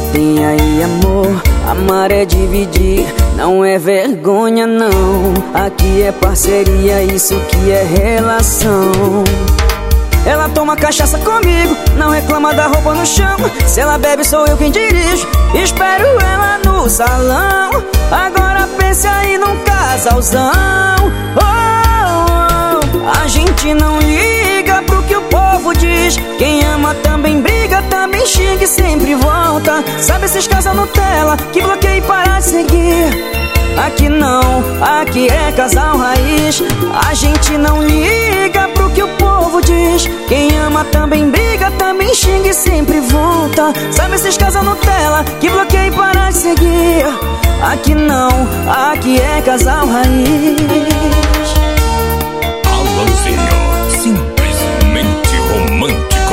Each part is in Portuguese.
tem aí amor, amar é dividir, não é vergonha não. Aqui é parceria, isso que é relação. Ela toma cachaça comigo, não reclama da roupa no chão. Se ela bebe sou eu quem dirijo, espero ela no salão. Agora pense aí num casalzão. A gente não liga pro que o povo diz. Quem ama também briga, também xinga e sempre volta. Sabe esses casal Nutella que bloqueia e para de seguir? Aqui não, aqui é casal raiz. A gente não liga pro que o povo diz. Quem ama também briga, também xinga e sempre volta. Sabe esses casal Nutella que bloqueia e para de seguir? Aqui não, aqui é casal raiz. Alanzinho, simplesmente romântico.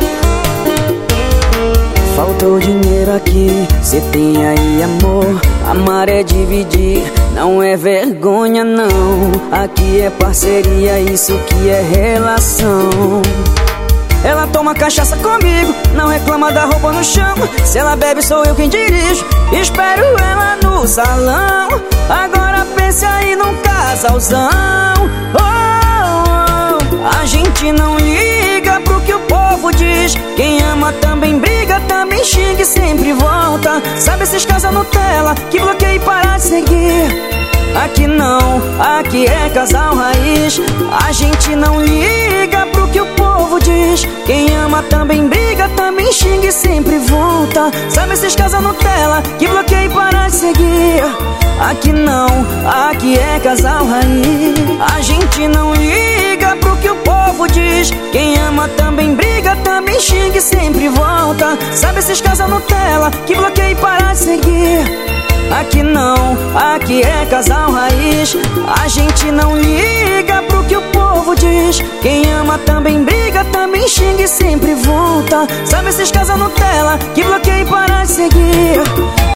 Faltou dinheiro aqui, cê tem aí amor, amar é dividir, não é vergonha não. Aqui é parceria, isso que é relação. Ela toma cachaça comigo, não reclama da roupa no chão. Se ela bebe sou eu quem dirijo, espero ela no salão. Agora pense aí num casalzão. A gente não liga pro que o povo diz. Quem ama também briga, também xinga e sempre volta. Sabe esses casal Nutella que bloqueia e para de seguir? Aqui não, aqui é casal raiz. A gente não liga pro que o povo diz. Quem ama também briga, também xinga e sempre volta. Sabe esses casal Nutella que bloqueia e para de seguir? Aqui não, aqui é casal raiz. A gente não liga pro que o povo diz. Quem ama também briga, também xinga e sempre volta. Sabe esses casal Nutella que bloqueia e para de seguir? Aqui não, aqui é casal raiz. A gente não liga pro que o povo diz. Quem ama também briga, também xinga e sempre volta. Sabe esses casal Nutella que bloqueia e para de seguir?